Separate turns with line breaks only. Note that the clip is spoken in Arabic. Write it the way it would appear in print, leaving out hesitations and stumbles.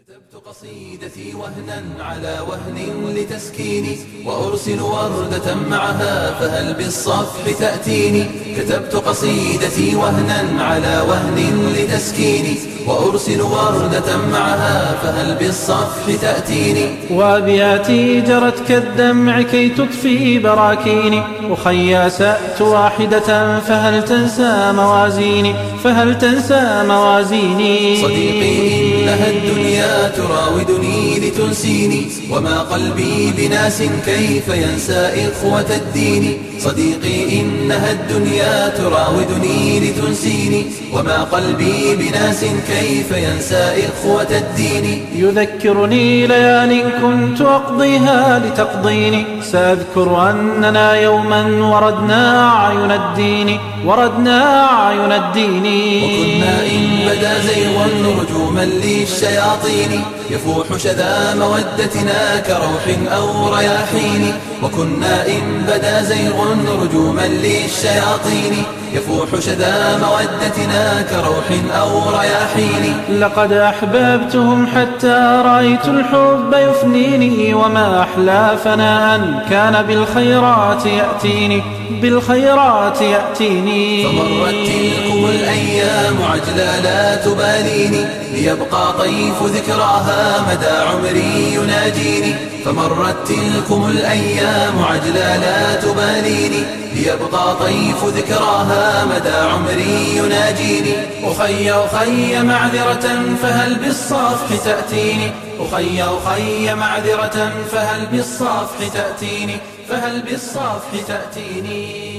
كتبت قصيدتي وهنا على وهن لتسكيني، وأرسل وردة معها فهل بالصفح تأتيني. كتبت قصيدتي وهنا على وهن لتسكيني، وأرسل وردة معها فهل بالصفح تأتيني.
وأبياتي جرت كالدمع كي تطفي براكيني، أخيا سأت واحدة فهل تنسى موازيني، فهل تنسى موازيني.
صديقي إنها الدنيا تراودني لتنسيني، وما قلبي بناس كيف ينسى إخوة الدين. صديقي إنها الدنيا تراودني لتنسيني، وما قلبي بناس كيف ينسى إخوة الدين.
يذكرني ليال كنت أقضيها لتقضيني، سأذكر أننا يوما وردنا أعين الدين، وردنا أعين الدين.
وكنا إن بدا زيغ رجوما للشياطين، يفوح شذا مودتنا كروح أو رياحين. وكنا إن بدا زيغ رجوما للشياطين، يفوح شذا مودتنا كروح أو رياحين.
لقد أحببتهم حتى رأيت الحب يفنيني، وما أحلى فناء كان بالخيرات يأتيني، بالخيرات يأتيني.
فمرت تلكم الأيام عجلا لا تباليني، ليبقى طيف ذكراها مدى عمري يناجيني. فمرت تلكم الأيام عجلا لا تباليني، ليبقى طيف ذكراها مدى عمري يناجيني. أخي معذرة فهل بالصفح تأتيني، أخي معذرة فهل بالصفح تأتيني، فهل بالصفح تأتيني.